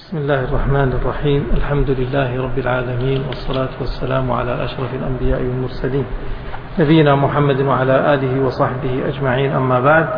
بسم الله الرحمن الرحيم. الحمد لله رب العالمين، والصلاة والسلام على أشرف الأنبياء والمرسلين نبينا محمد وعلى آله وصحبه أجمعين. أما بعد،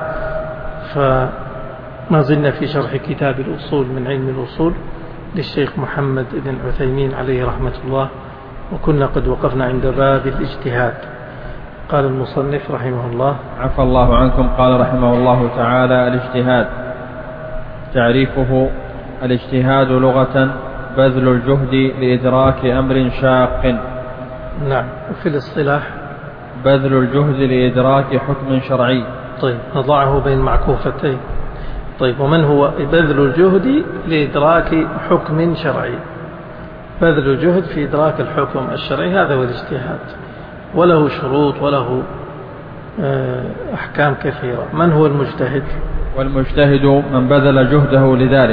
فما زلنا في شرح كتاب الأصول من علم الأصول للشيخ محمد بن عثيمين عليه رحمة الله، وكنا قد وقفنا عند باب الاجتهاد. قال المصنف رحمه الله: عفى الله عنكم. قال رحمه الله تعالى: الاجتهاد تعريفه: الاجتهاد لغة بذل الجهد لإدراك أمر شاق. نعم. وفي الاصطلاح: بذل الجهد لإدراك حكم شرعي. طيب، نضعه بين معكوفتين. طيب، ومن هو بذل الجهد لإدراك حكم شرعي؟ بذل الجهد في إدراك الحكم الشرعي، هذا هو الاجتهاد، وله شروط وله أحكام كثيرة. من هو المجتهد؟ والمجتهد من بذل جهده لذلك.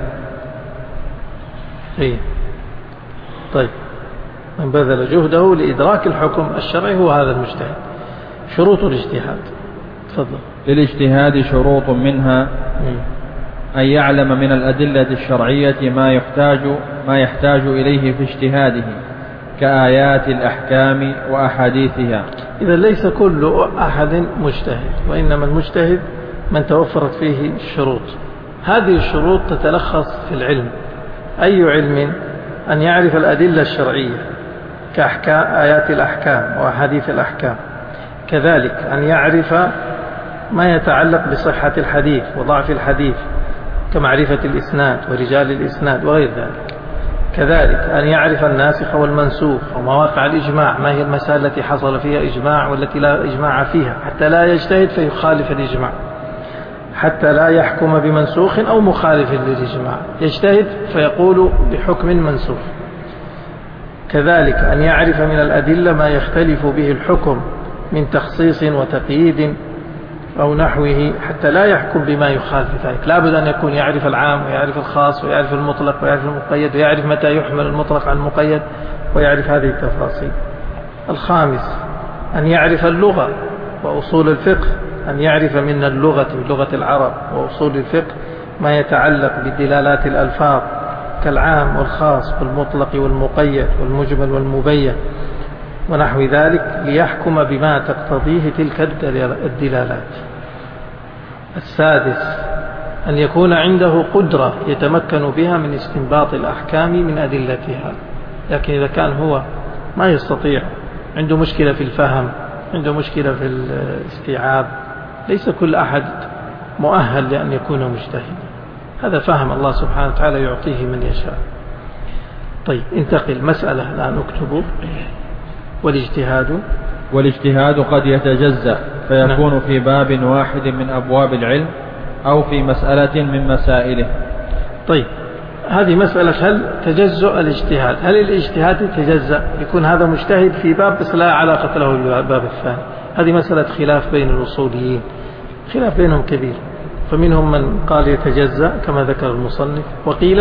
طيب، من بذل جهده لإدراك الحكم الشرعي هو هذا المجتهد. شروط الاجتهاد، تفضل. للاجتهاد شروط، منها أن يعلم من الأدلة الشرعية ما يحتاج إليه في اجتهاده كآيات الأحكام وأحاديثها. إذا ليس كل أحد مجتهد، وإنما المجتهد من توفرت فيه الشروط. هذه الشروط تتلخص في العلم. أي علم؟ أن يعرف الأدلة الشرعية كأحكام آيات الأحكام وأحاديث الأحكام. كذلك أن يعرف ما يتعلق بصحة الحديث وضعف الحديث كمعرفة الإسناد ورجال الإسناد وغير ذلك. كذلك أن يعرف الناسخ والمنسوخ ومواقع الإجماع، ما هي المسائل التي حصل فيها إجماع والتي لا إجماع فيها، حتى لا يجتهد فيخالف الإجماع، حتى لا يحكم بمنسوخ أو مخالف للإجماع، يجتهد فيقول بحكم منسوخ. كذلك أن يعرف من الأدلة ما يختلف به الحكم من تخصيص وتقييد أو نحوه، حتى لا يحكم بما يخالف ذلك. لا بد أن يكون يعرف العام ويعرف الخاص ويعرف المطلق ويعرف المقيد، ويعرف متى يحمل المطلق عن المقيد، ويعرف هذه التفاصيل. الخامس أن يعرف اللغة وأصول الفقه، أن يعرف من اللغة، لغة العرب وأصول الفقه، ما يتعلق بدلالات الألفاظ كالعام والخاص والمطلق والمقيد والمجمل والمبين ونحو ذلك، ليحكم بما تقتضيه تلك الدلالات. السادس أن يكون عنده قدرة يتمكن بها من استنباط الأحكام من أدلتها. لكن إذا كان هو ما يستطيع، عنده مشكلة في الفهم، عنده مشكلة في الاستيعاب، ليس كل أحد مؤهل لأن يكون مجتهدا. هذا فهم الله سبحانه وتعالى يعطيه من يشاء. طيب، انتقل مسألة الآن اكتبوا: والاجتهاد قد يتجزأ فيكون في باب واحد من أبواب العلم أو في مسألة من مسائله. طيب، هذه مسألة هل تجزأ الاجتهاد، هل الاجتهاد يتجزأ؟ يكون هذا مجتهد في باب بس لا علاقة له بالباب الثاني. هذه مسألة خلاف بين الأصوليين، خلاف بينهم كبير. فمنهم من قال يتجزأ كما ذكر المصنف، وقيل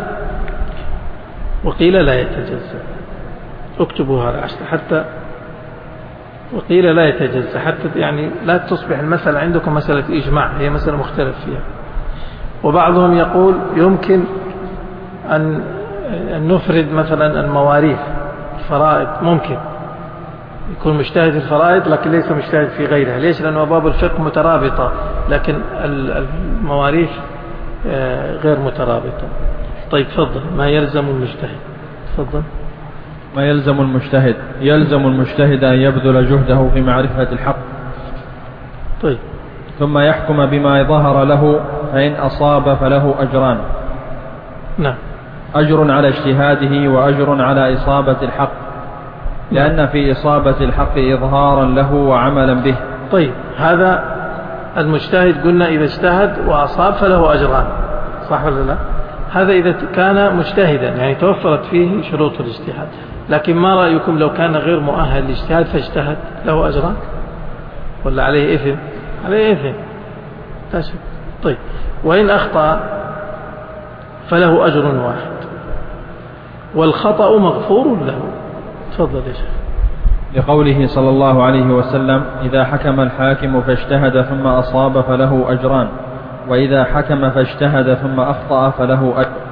لا يتجزأ. اكتبوا هذا حتى وقيل لا يتجزأ، حتى يعني لا تصبح المسألة عندكم مسألة إجماع، هي مسألة مختلف فيها. وبعضهم يقول يمكن أن نفرد مثلا المواريث، الفرائض، ممكن يكون مجتهد في الفرائض لكن ليس مجتهد في غيرها. ليش؟ لأن أبواب الفقه مترابطة لكن المواريث غير مترابطة. طيب، تفضل. ما يلزم المجتهد، تفضل. ما يلزم المجتهد: يلزم المجتهد أن يبذل جهده في معرفة الحق. طيب، ثم يحكم بما ظهر له، فإن أصاب فله أجران. نعم. أجر على اجتهاده وأجر على إصابة الحق، لأن في إصابة الحق إظهارا له وعملا به. طيب، هذا المجتهد قلنا إذا اجتهد وأصاب فله أجران، صح ولا لا؟ هذا إذا كان مجتهدا، يعني توفرت فيه شروط الاجتهاد. لكن ما رأيكم لو كان غير مؤهل للاجتهاد فاجتهد، له أجران ولا عليه إثم؟ عليه إثم، لا شك. طيب، وإن أخطأ فله أجر واحد، والخطأ مغفور له. تفضل يا شيخ. لقوله صلى الله عليه وسلم: إذا حكم الحاكم فاجتهد ثم أصاب فله أجران، وإذا حكم فاجتهد ثم أخطأ فله أجر.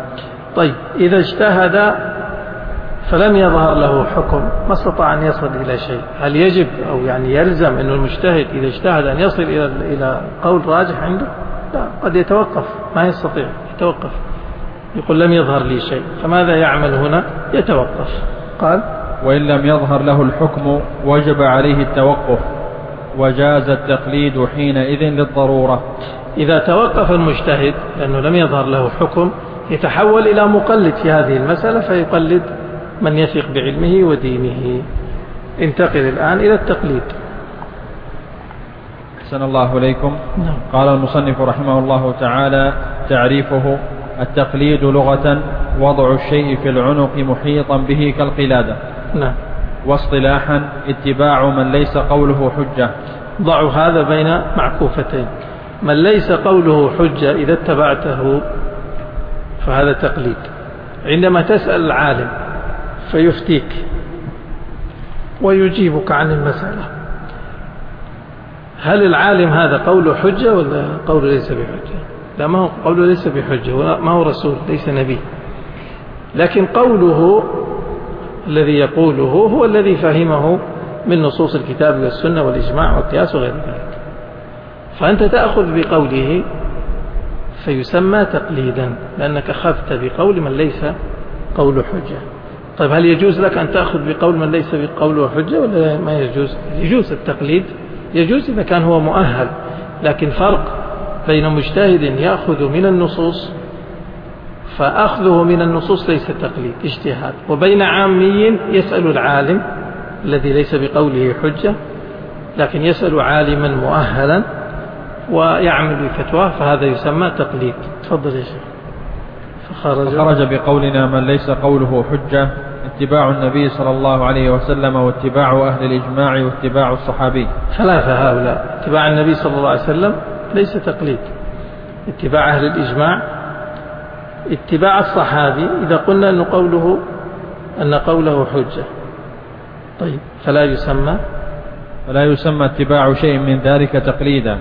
طيب إذا اجتهد فلم يظهر له حكم ما استطاع أن يصل إلى شيء، هل يجب أو يعني يلزم أن المجتهد إذا اجتهد أن يصل إلى قول راجح عنده؟ لا، قد يتوقف، ما يستطيع يتوقف، يقول لم يظهر لي شيء، فماذا يعمل هنا؟ يتوقف. قال وإن لم يظهر له الحكم وجب عليه التوقف، وجاز التقليد حينئذ للضرورة. إذا توقف المجتهد لأنه لم يظهر له حكم يتحول إلى مقلد في هذه المسألة، فيقلد من يثق بعلمه ودينه. انتقل الآن إلى التقليد. أحسن الله إليكم. نعم. قال المصنف رحمه الله تعالى: تعريفه: التقليد لغة وضع الشيء في العنق محيطا به كالقلادة. نعم. واصطلاحا: اتباع من ليس قوله حجة. ضعوا هذا بين معكوفتين. من ليس قوله حجة إذا اتبعته فهذا تقليد. عندما تسأل العالم فيفتيك ويجيبك عن المسألة، هل العالم هذا قوله حجة ولا قوله ليس بحجة؟ لا، ما هو قوله ليس بحجة، ما هو رسول، ليس نبي، لكن قوله الذي يقوله هو الذي فهمه من نصوص الكتاب والسنة والإجماع والقياس وغير ذلك، فأنت تأخذ بقوله فيسمى تقليدا لأنك أخذت بقول من ليس قوله حجة. طيب هل يجوز لك أن تأخذ بقول من ليس بقوله حجة ولا ما يجوز؟ يجوز التقليد، يجوز إذا كان هو مؤهل، لكن فرق بين مجتهد يأخذ من النصوص فأخذه من النصوص ليس تقليد اجتهاد، وبين عامي يسأل العالم الذي ليس بقوله حجة لكن يسأل عالما مؤهلا ويعمل بفتواه، فهذا يسمى تقليد. تفضل يا شيخ. فخرج بقولنا من ليس قوله حجة اتباع النبي صلى الله عليه وسلم، واتباع أهل الإجماع، واتباع الصحابي. ثلاثة هؤلاء: اتباع النبي صلى الله عليه وسلم ليس تقليد، اتباع أهل الإجماع، اتباع الصحابي إذا قلنا أن قوله حجة. طيب فلا يسمى اتباع شيء من ذلك تقليدا،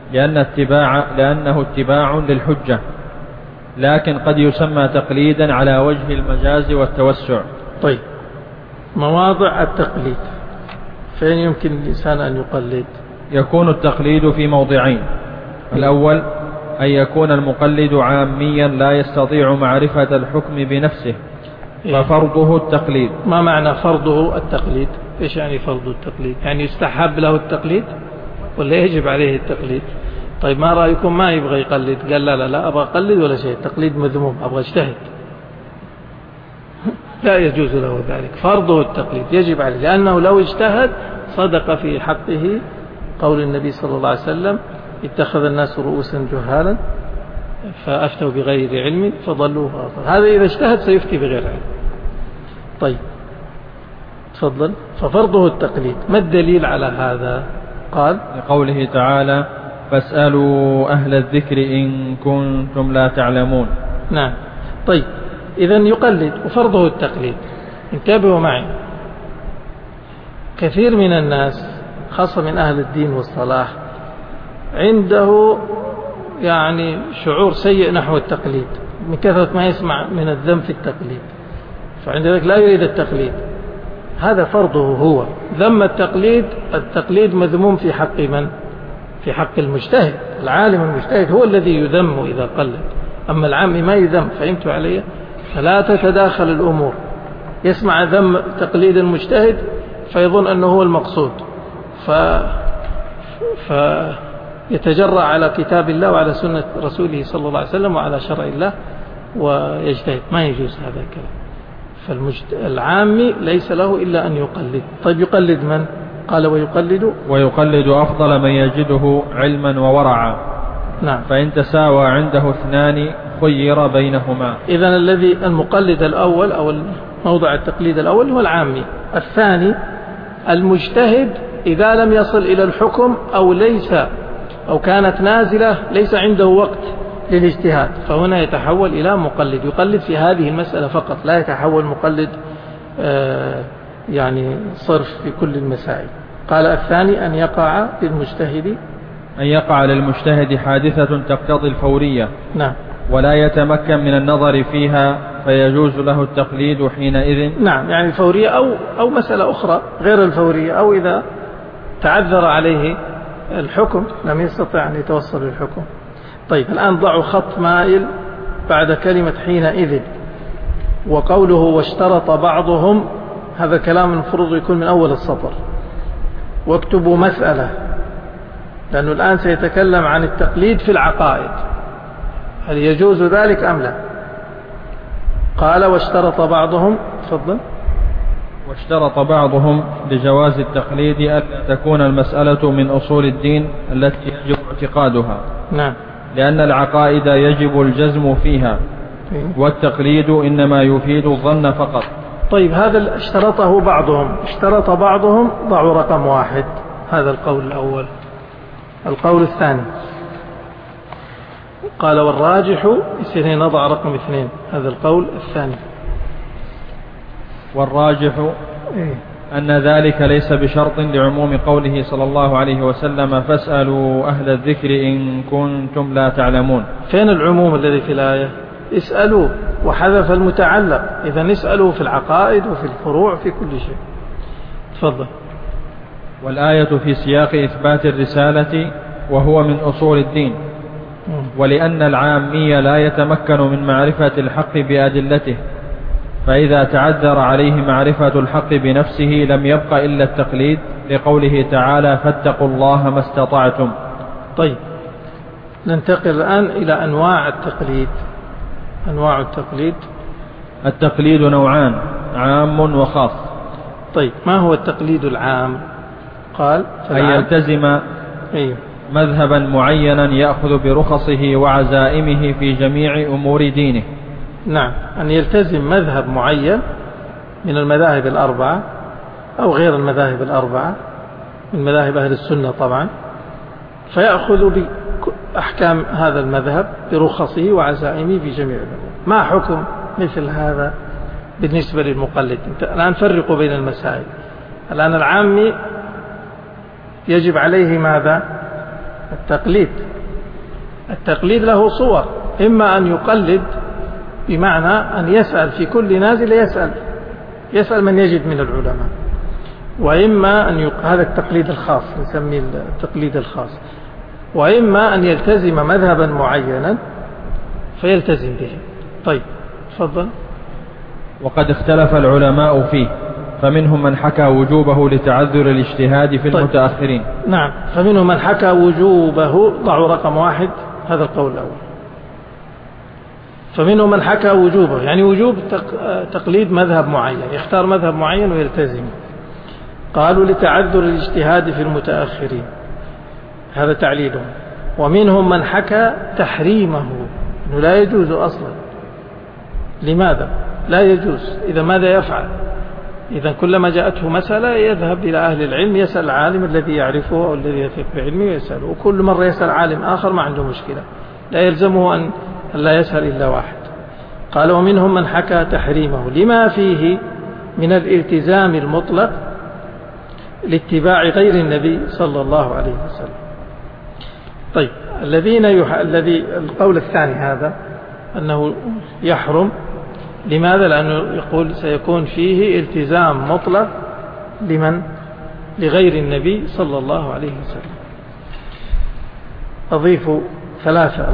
لأنه اتباع للحجة، لكن قد يسمى تقليدا على وجه المجاز والتوسع. طيب مواضع التقليد فين يمكن الإنسان أن يقلد؟ يكون التقليد في موضعين: الأول أن يكون المقلد عاميا لا يستطيع معرفة الحكم بنفسه ففرضه التقليد. ما معنى فرضه التقليد؟ إيش يعني فرض التقليد؟ يعني يستحب له التقليد ولا يجب عليه التقليد؟ طيب ما رأيكم ما يبغى يقلد؟ قال لا أبغى أقلد ولا شيء، التقليد مذموم، أبغى اجتهد. لا يجوز له ذلك، فرضه التقليد يجب عليه، لأنه لو اجتهد صدق في حقه قول النبي صلى الله عليه وسلم: اتخذ الناس رؤوسا جهالا فأفتوا بغير علم فضلوا فأضلوا. هذا إذا اجتهد سيفتي بغير علم. طيب تفضل. ففرضه التقليد. ما الدليل على هذا؟ قال: لقوله تعالى: فاسألوا أهل الذكر إن كنتم لا تعلمون. نعم. طيب إذن يقلد وفرضه التقليد. انتبهوا معي، كثير من الناس خاصة من أهل الدين والصلاح عنده يعني شعور سيء نحو التقليد من كثرة ما يسمع من الذم في التقليد، فعند ذلك لا يريد التقليد. هذا فرضه هو ذم التقليد. التقليد مذموم في حق من؟ في حق المجتهد. العالم المجتهد هو الذي يذم إذا قلد، أما العام ما يذم. فهمتوا علي؟ فلا تتداخل الأمور. يسمع ذم تقليد المجتهد فيظن أنه هو المقصود، فيتجرأ على كتاب الله وعلى سنة رسوله صلى الله عليه وسلم وعلى شرع الله ويجتهد. ما يجوز هذا الكلام. فالعامي ليس له إلا أن يقلد. طيب يقلد من؟ قال: ويقلد أفضل من يجده علما وورعا. نعم. فإن تساوى عنده اثنان خير بينهما. إذن الذي المقلد الأول أو موضع التقليد الأول هو العامي. الثاني المجتهد إذا لم يصل إلى الحكم أو كانت نازلة ليس عنده وقت للاجتهاد، فهنا يتحول إلى مقلد، يقلد في هذه المسألة فقط، لا يتحول مقلد يعني صرف في كل المسائل. قال: الثاني أن يقع للمجتهد حادثة تقتضي الفورية. نعم. ولا يتمكن من النظر فيها فيجوز له التقليد حينئذ. نعم، يعني الفورية أو مسألة أخرى غير الفورية، أو إذا تعذر عليه الحكم لم يستطع أن يتوصل للحكم. طيب الآن ضعوا خط مائل بعد كلمة حينئذ، وقوله واشترط بعضهم، هذا كلام المفروض يكون من أول السطر، واكتبوا مسألة، لأنه الآن سيتكلم عن التقليد في العقائد، هل يجوز ذلك أم لا؟ قال واشترط بعضهم، تفضل. واشترط بعضهم لجواز التقليد أن تكون المسألة من أصول الدين التي يجب اعتقادها. نعم. لأن العقائد يجب الجزم فيها، والتقليد إنما يفيد الظن فقط. طيب هذا اشترطه بعضهم، اشترط بعضهم، ضعوا رقم 1، هذا القول الأول. القول الثاني قال والراجح، يصير نضع رقم 2، هذا القول الثاني. والراجح أن ذلك ليس بشرط لعموم قوله صلى الله عليه وسلم فاسألوا أهل الذكر إن كنتم لا تعلمون. فين العموم الذي في الآية؟ اسألوا، وحذف المتعلق، إذا نسألوا في العقائد وفي الفروع في كل شيء. تفضل. والآية في سياق إثبات الرسالة وهو من أصول الدين، ولأن العامي لا يتمكن من معرفة الحق بأدلته، فإذا تعذر عليه معرفة الحق بنفسه لم يبق إلا التقليد، لقوله تعالى فاتقوا الله ما استطعتم. طيب ننتقل الآن إلى أنواع التقليد. أنواع التقليد، التقليد نوعان، عام وخاص. طيب ما هو التقليد العام؟ قال أن يلتزم مذهبا معينا يأخذ برخصه وعزائمه في جميع أمور دينه. نعم، أن يلتزم مذهب معين من المذاهب الأربعة أو غير المذاهب الأربعة، من مذاهب أهل السنة طبعا، فيأخذ بأحكام هذا المذهب برخصه وعزائمه في جميع الأمور. ما حكم مثل هذا بالنسبة للمقلد؟ الآن فرقوا بين المسائل. الآن العامي يجب عليه ماذا؟ التقليد. التقليد له صور، إما أن يقلد بمعنى أن يسأل في كل نازل، يسأل من يجد من العلماء، وإما أن هذا التقليد الخاص، نسميه التقليد الخاص، وإما أن يلتزم مذهبا معينا فيلتزم به. طيب تفضل. وقد اختلف العلماء فيه، فمنهم من حكى وجوبه لتعذر الاجتهاد في المتأخرين. نعم، فمنهم من حكى وجوبه، ضعوا رقم 1، هذا القول الأول. فمنهم من حكى وجوبه، يعني وجوب تقليد مذهب معين، يختار مذهب معين ويلتزم. قالوا لتعذر الاجتهاد في المتأخرين، هذا تعليلهم. ومنهم من حكى تحريمه، أنه لا يجوز أصلا. لماذا لا يجوز؟ إذا ماذا يفعل؟ إذا كلما جاءته مسألة يذهب إلى أهل العلم، يسأل العالم الذي يعرفه أو الذي يثق بعلمه ويسأله، وكل مرة يسأل عالم آخر ما عنده مشكلة، لا يلزمه أن لا يسأل إلا واحد. قال ومنهم من حكى تحريمه لما فيه من الالتزام المطلق لاتباع غير النبي صلى الله عليه وسلم. طيب الذي القول الثاني هذا أنه يحرم، لماذا؟ لأنه يقول سيكون فيه التزام مطلق لمن؟ لغير النبي صلى الله عليه وسلم. أضيف 3.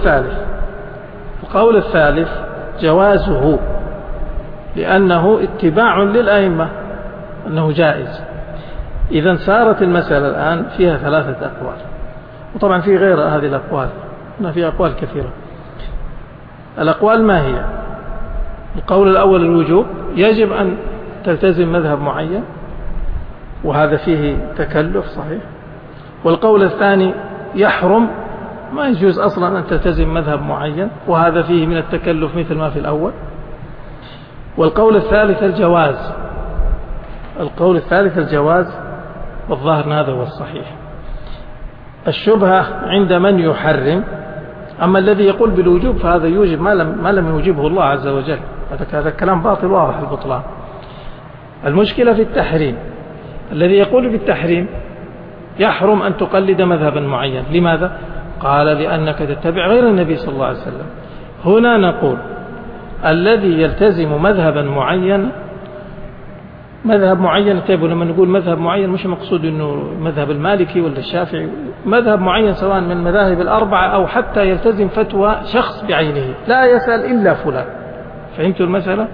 القول الثالث جوازه، لأنه اتباع للأئمة، أنه جائز. إذا صارت المسألة الآن فيها 3 أقوال، وطبعا في غير هذه الأقوال، هنا في أقوال كثيرة. الأقوال ما هي؟ القول الأول الوجوب، يجب أن تلتزم مذهب معين، وهذا فيه تكلف صحيح. والقول الثاني يحرم، ما يجوز أصلا أن تلتزم مذهب معين، وهذا فيه من التكلف مثل ما في الأول. والقول الثالث الجواز، القول الثالث الجواز، والظاهر هذا هو الصحيح. الشبهة عند من يحرم، أما الذي يقول بالوجوب فهذا يوجب ما لم يوجبه الله عز وجل، هذا كلام باطل واضح البطلان. المشكلة في التحريم، الذي يقول بالتحريم يحرم أن تقلد مذهبا معين. لماذا؟ قال لأنك تتبع غير النبي صلى الله عليه وسلم. هنا نقول الذي يلتزم مذهبا معين، مذهب معين، انتبهوا لما نقول مذهب معين مش مقصود انه مذهب المالكي ولا الشافعي، مذهب معين سواء من المذاهب الأربعة أو حتى يلتزم فتوى شخص بعينه لا يسأل إلا فلان. فهمتوا المسألة؟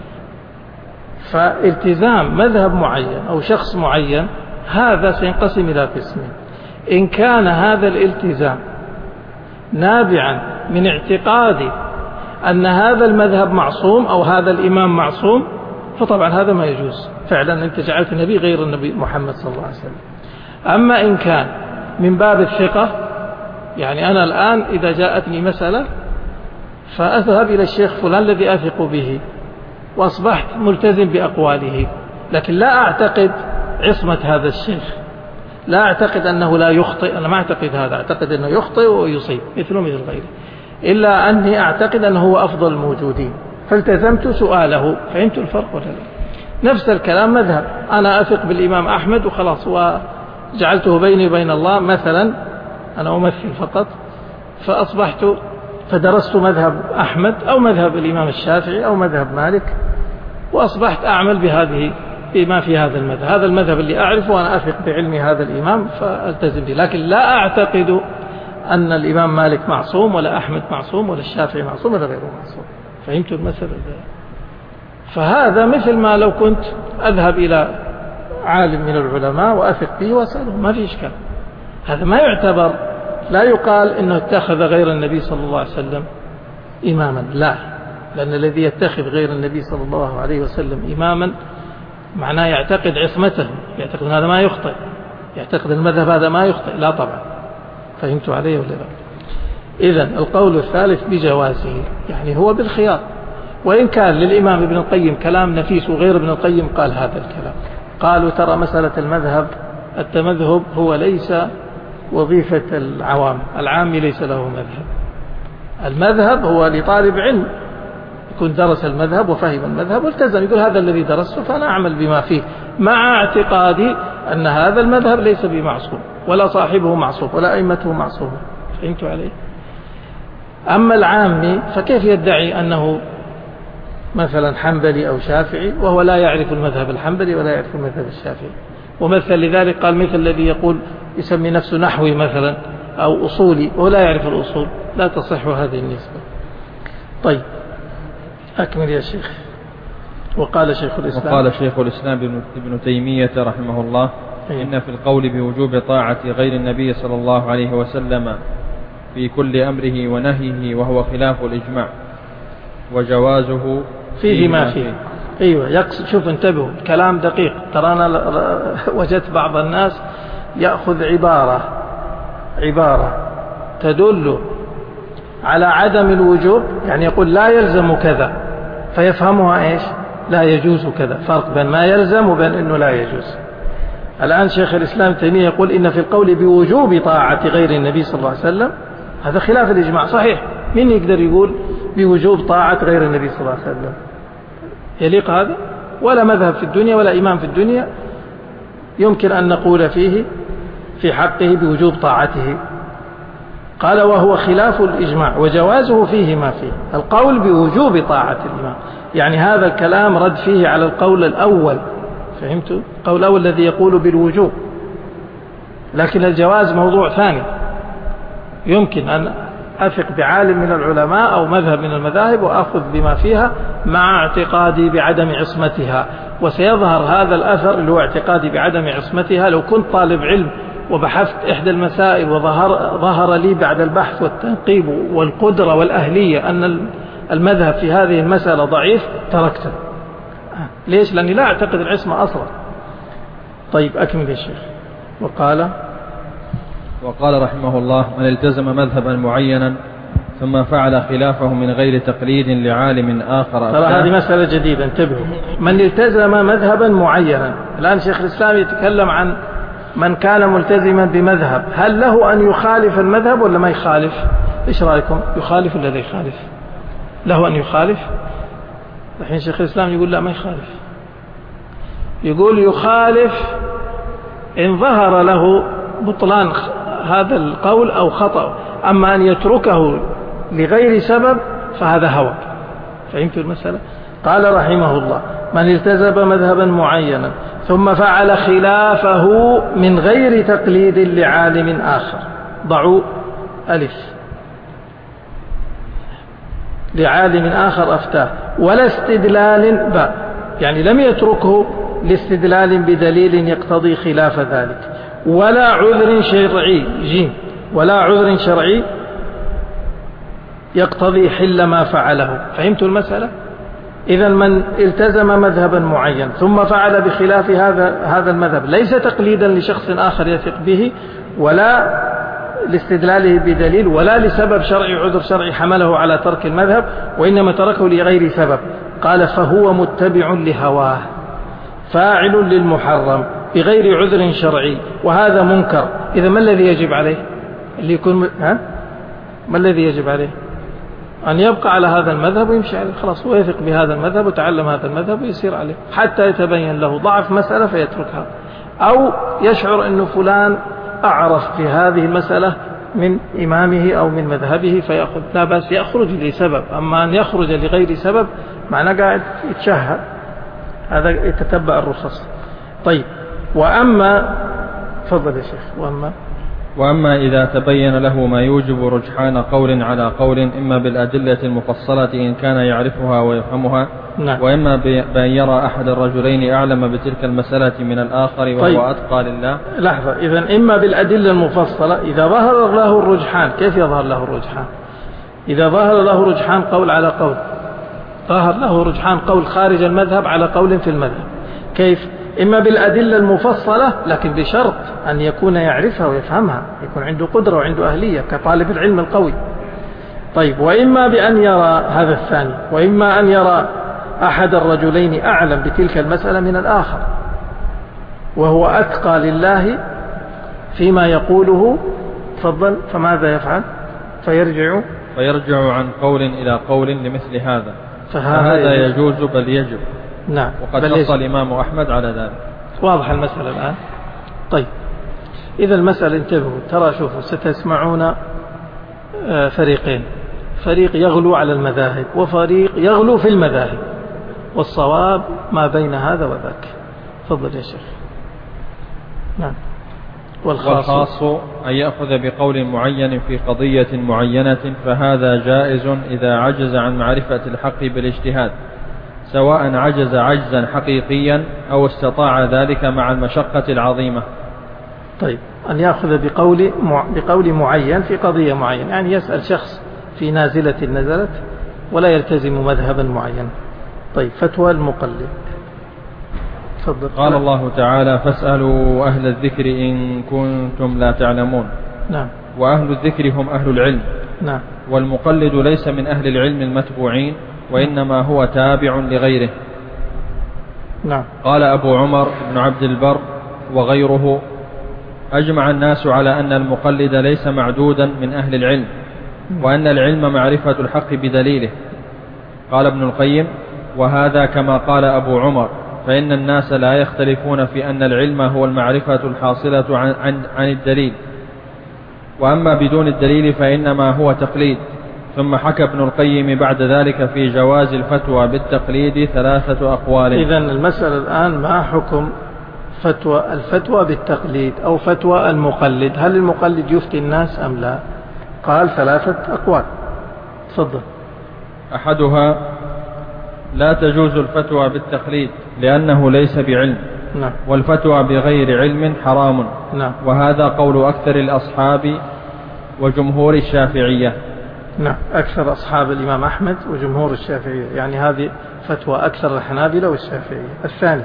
فالتزام مذهب معين أو شخص معين هذا سينقسم إلى قسمين. إن كان هذا الالتزام نابعا من اعتقاد أن هذا المذهب معصوم أو هذا الإمام معصوم فطبعا هذا ما يجوز، فعلا أنت جعلت النبي غير النبي محمد صلى الله عليه وسلم. أما إن كان من باب الثقة، يعني أنا الآن إذا جاءتني مسألة فأذهب إلى الشيخ فلان الذي أثق به وأصبحت ملتزم بأقواله، لكن لا أعتقد عصمة هذا الشيخ، لا أعتقد أنه لا يخطئ، أنا ما أعتقد هذا، أعتقد أنه يخطئ ويصيب مثله مثل غيره، إلا أني أعتقد أنه هو أفضل الموجودين فالتزمت سؤاله. فهمت الفرق ولا لا؟ نفس الكلام مذهب، أنا أثق بالإمام أحمد وخلاص وجعلته بيني وبين الله مثلا، أنا أمثل فقط، فأصبحت فدرست مذهب أحمد أو مذهب الإمام الشافعي أو مذهب مالك وأصبحت أعمل بما في هذا المذهب، هذا المذهب اللي أعرفه وأنا أثق بعلم هذا الإمام فألتزم به، لكن لا أعتقد أن الإمام مالك معصوم ولا أحمد معصوم ولا الشافعي معصوم ولا غيره معصوم. فهمت المسألة؟ فهذا مثل ما لو كنت أذهب إلى عالم من العلماء وأثق به وأسأله، ما في إشكال، هذا ما يعتبر، لا يقال إنه اتخذ غير النبي صلى الله عليه وسلم إماما، لا، لأن الذي يتخذ غير النبي صلى الله عليه وسلم إماما معناه يعتقد عصمته، يعتقد أن هذا ما يخطئ، يعتقد المذهب هذا ما يخطئ، لا طبعا. فهمتوا عليه ولا لا؟ إذن القول الثالث بجوازه، يعني هو بالخيار، وإن كان للإمام ابن القيم كلام نفيس وغير ابن القيم قال هذا الكلام، قالوا ترى مسألة المذهب التمذهب هو ليس وظيفة العوام، العام ليس له مذهب، المذهب هو لطالب علم يكون درس المذهب وفهم المذهب والتزم، يقول هذا الذي درسته فأنا أعمل بما فيه مع اعتقادي أن هذا المذهب ليس بمعصوم ولا صاحبه معصوم ولا أئمته معصوم. فهمتوا عليه؟ أما العامي فكيف يدعي أنه مثلا حنبلي أو شافعي وهو لا يعرف المذهب الحنبلي ولا يعرف المذهب الشافعي؟ ومثل لذلك قال مثل الذي يقول يسمي نفسه نحوي مثلا أو أصولي ولا يعرف الأصول، لا تصح هذه النسبة. طيب أكمل يا شيخ. وقال شيخ الإسلام ابن تيمية رحمه الله إن في القول بوجوب طاعة غير النبي صلى الله عليه وسلم في كل أمره ونهيه وهو خلاف الإجماع وجوازه فيه ما فيه. أيوة يقصد، شوف انتبهوا كلام دقيق، ترى أنا وجدت بعض الناس يأخذ عبارة تدل على عدم الوجوب، يعني يقول لا يلزم كذا فيفهمها إيش؟ لا يجوز كذا، فرق بين ما يلزم وبين أنه لا يجوز. الآن شيخ الإسلام تيمية يقول إن في القول بوجوب طاعة غير النبي صلى الله عليه وسلم هذا خلاف الإجماع، صحيح، من يقدر يقول بوجوب طاعة غير النبي صلى الله عليه وسلم؟ يليق هذا؟ ولا مذهب في الدنيا ولا إمام في الدنيا يمكن أن نقول فيه في حقه بوجوب طاعته. قال وهو خلاف الإجماع وجوازه فيه ما فيه، القول بوجوب طاعة الإمام، يعني هذا الكلام رد فيه على القول الأول. فهمتوا؟ القول الأول الذي يقول بالوجوب، لكن الجواز موضوع ثاني، يمكن أن أثق بعالم من العلماء أو مذهب من المذاهب وأخذ بما فيها مع اعتقادي بعدم عصمتها، وسيظهر هذا الأثر اللي هو اعتقادي بعدم عصمتها لو كنت طالب علم وبحثت إحدى المسائل وظهر لي بعد البحث والتنقيب والقدرة والأهلية أن المذهب في هذه المسألة ضعيف تركته. ليش؟ لأني لا أعتقد العصمة أصلا. طيب أكمل يا شيخ. وقال رحمه الله من التزم مذهبا معينا ثم فعل خلافه من غير تقليد لعالم آخر. ترى هذه مسألة جديدة، انتبهوا، من التزم مذهبا معينا، الآن شيخ الإسلام يتكلم عن من كان ملتزما بمذهب، هل له أن يخالف المذهب ولا ما يخالف؟ إيش رأيكم؟ يخالف ولا لا يخالف؟ له أن يخالف؟ الحين شيخ الإسلام يقول لا ما يخالف، يقول يخالف إن ظهر له بطلان هذا القول أو خطأ، أما أن يتركه لغير سبب فهذا هوى. فهمت المسألة؟ قال رحمه الله: من التزم مذهبا معينا ثم فعل خلافه من غير تقليد لعالم آخر، ضعوا ألف، لعالم آخر أفتاه، ولا استدلال باء، يعني لم يتركه لاستدلال بدليل يقتضي خلاف ذلك، ولا عذر شرعي جيم، ولا عذر شرعي يقتضي حل ما فعله. فهمت المسألة؟ إذا من التزم مذهبا معين ثم فعل بخلاف هذا المذهب ليس تقليدا لشخص آخر يثق به، ولا لاستدلاله بدليل، ولا لسبب شرعي عذر شرعي حمله على ترك المذهب، وإنما تركه لغير سبب. قال: فهو متبع لهواه فاعل للمحرم بغير عذر شرعي، وهذا منكر. إذا ما الذي يجب عليه؟ اللي يكون ما الذي يجب عليه؟ أن يبقى على هذا المذهب ويمشي عليه، خلاص هو يثق بهذا المذهب وتعلم هذا المذهب ويسير عليه حتى يتبين له ضعف مسألة فيتركها، أو يشعر أنه فلان أعرف في هذه المسألة من إمامه أو من مذهبه فيأخذ، لا بأس يخرج لسبب. أما أن يخرج لغير سبب معناه قاعد يتشهد، هذا يتتبع الرخص. طيب، وأما فضل يا شيخ. وأما إذا تبين له ما يوجب رجحان قول على قول، إما بالأدلة المفصلة إن كان يعرفها ويفهمها، نعم. وإما بأن يرى أحد الرجلين أعلم بتلك المسألة من الآخر وهو طيب. أتقى لله. لحظة، إذن إما بالأدلة المفصلة إذا ظهر له الرجحان. كيف يظهر له الرجحان؟ إذا ظهر له رجحان قول على قول، ظهر له رجحان قول خارج المذهب على قول في المذهب. كيف؟ إما بالأدلة المفصلة، لكن بشرط أن يكون يعرفها ويفهمها، يكون عنده قدرة وعنده أهلية كطالب العلم القوي. طيب، وإما بأن يرى هذا الثاني، وإما أن يرى أحد الرجلين أعلم بتلك المسألة من الآخر وهو أتقى لله فيما يقوله. تفضل. فماذا يفعل؟ فيرجع عن قول إلى قول لمثل هذا، فهذا يجوز بل يجب. نعم. وقد نص الإمام أحمد على ذلك. واضح المسألة الآن؟ طيب، إذا المسألة انتبهوا، ترى شوفوا ستسمعون فريقين، فريق يغلو على المذاهب وفريق يغلو في المذاهب، والصواب ما بين هذا وذاك. تفضل يا شيخ. نعم. والخاص أن يأخذ بقول معين في قضية معينة، فهذا جائز إذا عجز عن معرفة الحق بالاجتهاد، سواء عجز عجزا حقيقيا أو استطاع ذلك مع المشقة العظيمة. طيب، أن يأخذ بقول معين في قضية معينة، يعني يسأل شخص في نازلة نزلت ولا يلتزم مذهبا معين. طيب، فتوى المقلد. تفضل. قال الله تعالى: فاسألوا أهل الذكر إن كنتم لا تعلمون. نعم. وأهل الذكر هم أهل العلم. نعم. والمقلد ليس من أهل العلم المتبوعين، وإنما هو تابع لغيره. نعم. قال أبو عمر بن عبد البر وغيره: أجمع الناس على أن المقلد ليس معدودا من أهل العلم، وأن العلم معرفة الحق بدليله. قال ابن القيم: وهذا كما قال أبو عمر، فإن الناس لا يختلفون في أن العلم هو المعرفة الحاصلة عن الدليل، وأما بدون الدليل فإنما هو تقليد. ثم حكى ابن القيم بعد ذلك في جواز الفتوى بالتقليد 3 أقوال. إذن المسألة الآن ما حكم الفتوى بالتقليد أو فتوى المقلد؟ هل المقلد يفتي الناس أم لا؟ قال 3 أقوال. تفضل. أحدها: لا تجوز الفتوى بالتقليد لأنه ليس بعلم. نعم. والفتوى بغير علم حرام. نعم. وهذا قول أكثر الأصحاب وجمهور الشافعية. نعم، أكثر أصحاب الإمام أحمد وجمهور الشافعية، يعني هذه فتوى أكثر الحنابلة والشافعية. الثاني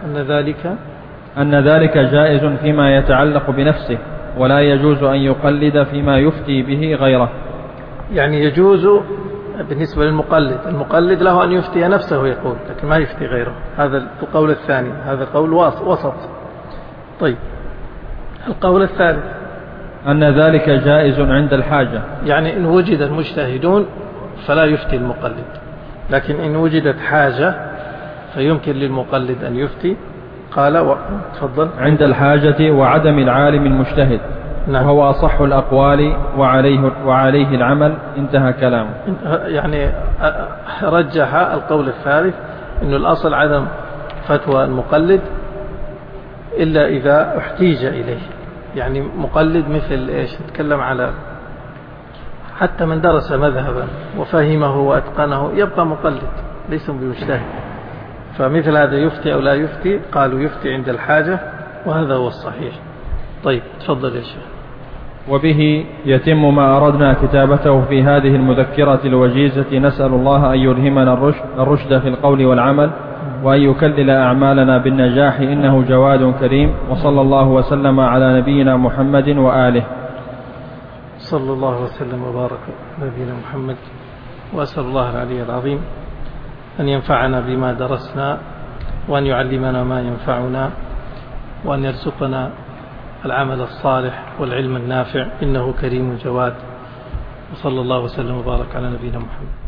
أن ذلك جائز فيما يتعلق بنفسه، ولا يجوز أن يقلد فيما يفتي به غيره. يعني يجوز بالنسبة للمقلد، المقلد له أن يفتي نفسه يقول، لكن ما يفتي غيره. هذا القول الثاني، هذا قول وسط. طيب، القول الثالث أن ذلك جائز عند الحاجة، يعني إن وجد المجتهدون فلا يفتي المقلد، لكن إن وجدت حاجة فيمكن للمقلد أن يفتي. قال تفضل. عند الحاجة وعدم العالم المجتهد. نعم. وهو أصح الأقوال وعليه العمل. انتهى كلامه. يعني رجح القول الثالث أنه الأصل عدم فتوى المقلد إلا إذا احتيج إليه. يعني مقلد مثل إيش؟ نتكلم على حتى من درس مذهبا وفهمه وأتقنه يبقى مقلد ليس بمجتهد. فمثل هذا يفتي أو لا يفتي؟ قالوا يفتي عند الحاجة، وهذا هو الصحيح. طيب تفضل يا شيخ. وبه يتم ما أردنا كتابته في هذه المذكرة الوجيزة. نسأل الله أن يلهمنا الرشد في القول والعمل، وأن يكلل أعمالنا بالنجاح، إنه جواد كريم. وصلى الله وسلم على نبينا محمد وآله. صلى الله وسلم وبارك على نبينا محمد. وأسأل الله العلي العظيم أن ينفعنا بما درسنا، وأن يعلمنا ما ينفعنا، وأن يرزقنا العمل الصالح والعلم النافع، إنه كريم جواد. وصلى الله وسلم وبارك على نبينا محمد.